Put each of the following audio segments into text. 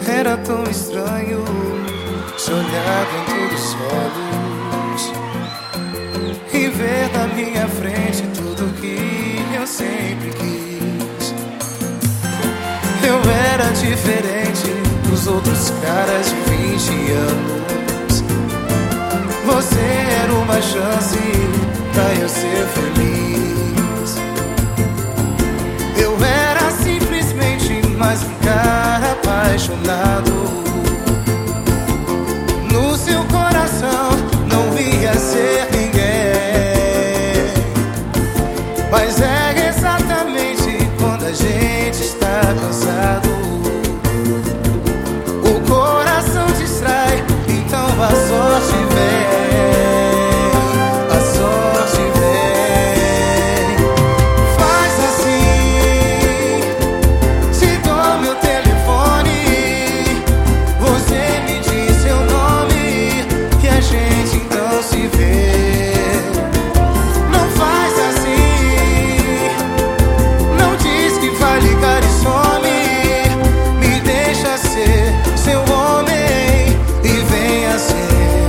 Era tão estranho te olhar dentro dos olhos e ver na minha frente tudo que eu sempre quis. Eu era diferente dos outros caras de 20 anos. Você era uma chance pra eu ser feliz. Eu era simplesmente mais um cara apaixonado. No seu coração não ia ser ninguém. Mas é exatamente quando a gente está cansado, o coração distrai, então a sorte vem. A sorte vem. Faz assim, te dou meu telefone, você me diz seu nome e a gente então se vê. Não faz assim, não diz que vai ligar e some. Me deixa ser seu homem e venha ser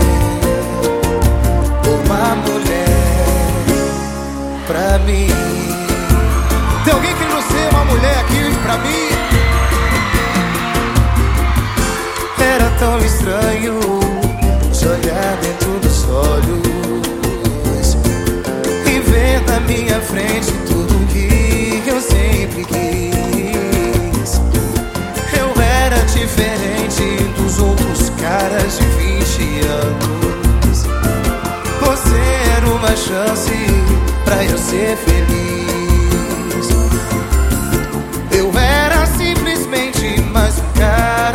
uma mulher pra mim. Tem alguém querendo ser uma mulher aqui pra mim? Era tão estranho te olhar dentro dos olhos e ver na minha frente tudo que eu sempre quis. Eu era diferente dos outros caras de 20 anos. Você era uma chance pra eu ser feliz. Eu era simplesmente mais um cara